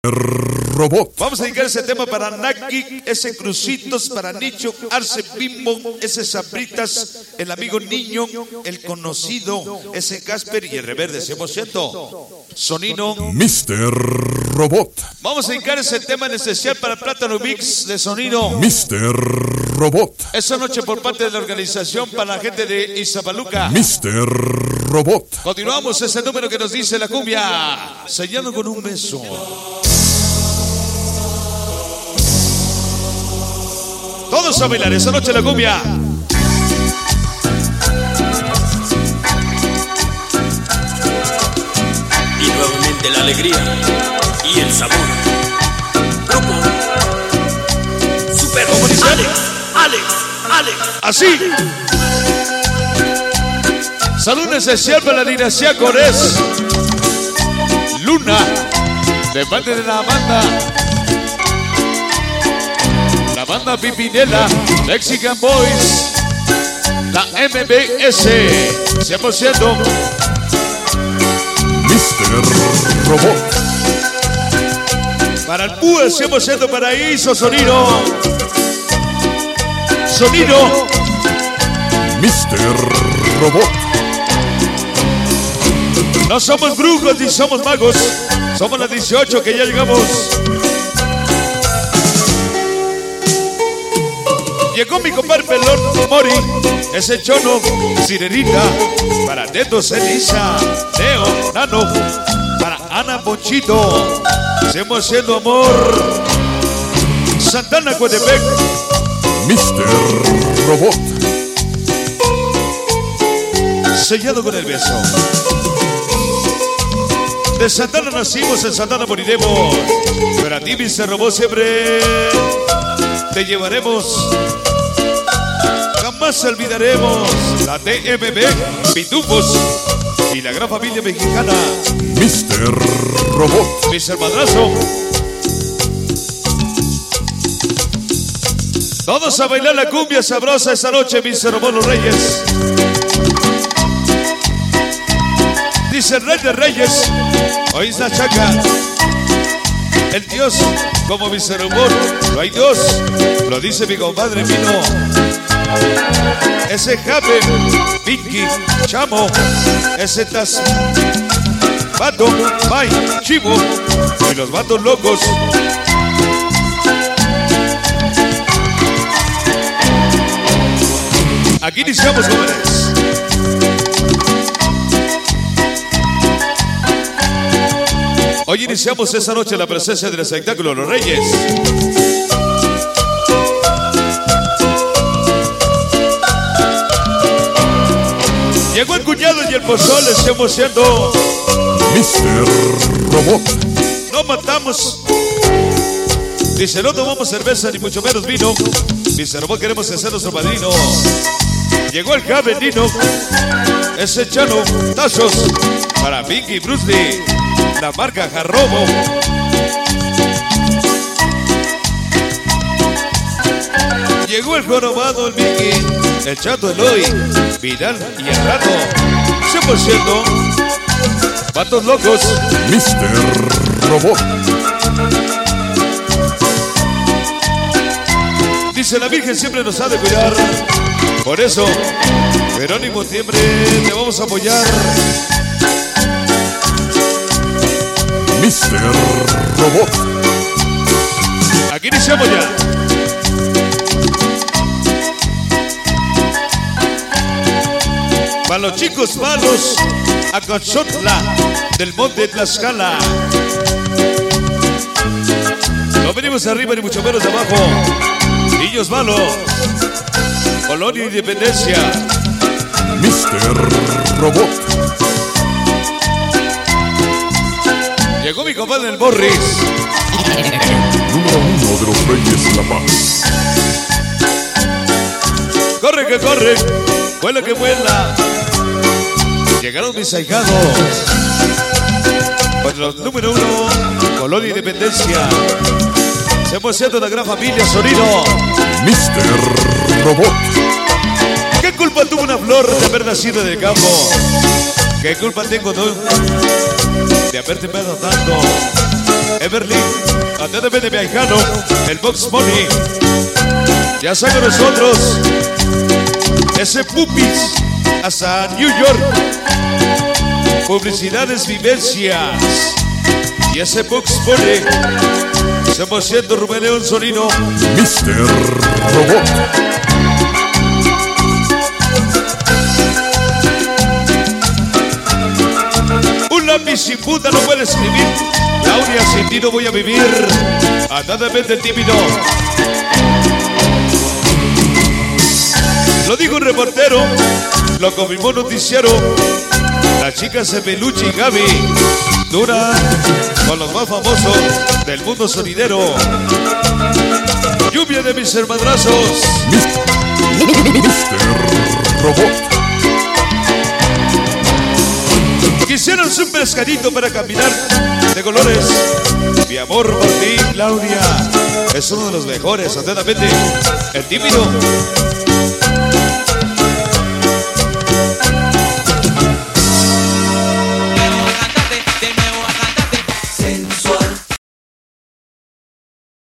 Robot. Vamos a dedicar ese tema para Naki, ese Crucitos, para Nicho, Arce Bimbo, ese Sabritas, el amigo Niño, el conocido, ese Casper y el Reverde 100%. Sonino. Mr. Robot. Vamos a dedicar ese tema en especial para Plátano Mix de Sonino. Mr. Robot. Esa noche por parte de la organización para la gente de Iztapaluca. Mr. Robot. Continuamos ese número que nos dice la cumbia. Sellando con un beso. Todos a bailar esa noche la cumbia. Y nuevamente la alegría y el sabor. Grupo Super Alex. Así. Saludo especial para la dinastía Corés. Luna, de parte de la banda. La banda Pipinela, Mexican Boys, la MBS, 100%. Mr. Robot. Para el PUE, 100% Paraíso, Sonino. Sonino. Mr. Robot. No somos brujos ni somos magos. Somos las 18 que ya llegamos. Llegó mi compadre Pelón Mori, ese Chono, Sirenita, para Neto Ceniza, Leo, Nano, para Ana Ponchito, hacemos siendo amor, Santana Coatepec, Mr. Robot. sellado con el beso. De Santana nacimos, en Santana moriremos, pero a ti, Mr. Robot, siempre te llevaremos. Jamás olvidaremos la TMB, Pitufos y la gran familia mexicana. Mr. Robot. Mr. Madrazo. Todos a bailar la cumbia sabrosa esta noche, Mr. Robot Los Reyes. Dice el Rey de Reyes, hoy es la chaca. El Dios, como Mr. Robot, no hay dos. Lo dice mi compadre Mino. Ese Jape, Pinky, Chamo, ese Tas, Vato, Pai, Chivo y los vatos locos. Aquí iniciamos, jóvenes. Hoy iniciamos esta noche la presencia del espectáculo Los Reyes. Llegó el cuñado y el pozole, estamos siendo Mr. Robot. no matamos. Dice, no tomamos cerveza ni mucho menos vino. Mr. Robot, queremos ser nuestro padrino. Llegó el Jave Nino, ese Chano, Tazos, para Pinky y Bruce Lee, la marca Jarrobo. Llegó el jorobado, el Mickey, el Chato Eloy, Vidal y el Rato, 100%, vatos locos. Mr. Robot. Dice la Virgen siempre nos ha de cuidar. Por eso, Jerónimo, siempre te vamos a apoyar. Mr. Robot. Aquí iniciamos ya. Para los chicos malos, Acachotla, del monte Tlaxcala. No venimos arriba ni mucho menos abajo. Niños malos, Colonia Independencia. Mr. Robot. Llegó mi compadre el Morris. Número 1 de los Reyes La Paz. Corre que corre, vuela que vuela. Llegaron mis ahijados. Con los número 1, Colonia Independencia. Se emociona la gran familia Sonino. Mr. Robot. ¿Qué culpa tuvo una flor de haber nacido en el campo? ¿Qué culpa tengo tú de haberte dado tanto? Everly, atentamente mi ahijano, el Box Money. Ya está con nosotros ese Pupis hasta New York. Publicidades, vivencias. Y ese Box Money. 100% Rubén León Solino. Mr. Robot. Un lápiz sin punta no puede escribir. Claudia, sin ti no voy a vivir. Atentamente tímido. Lo dijo un reportero, lo confirmó un noticiero. Las chicas de Peluche y Gaby dura con los más famosos del mundo sonidero. Lluvia de mis hermanazos. Mr. Robot. Quisieron un pescadito para caminar de colores. Mi amor por ti, Claudia, es uno de los mejores, atentamente, el tímido.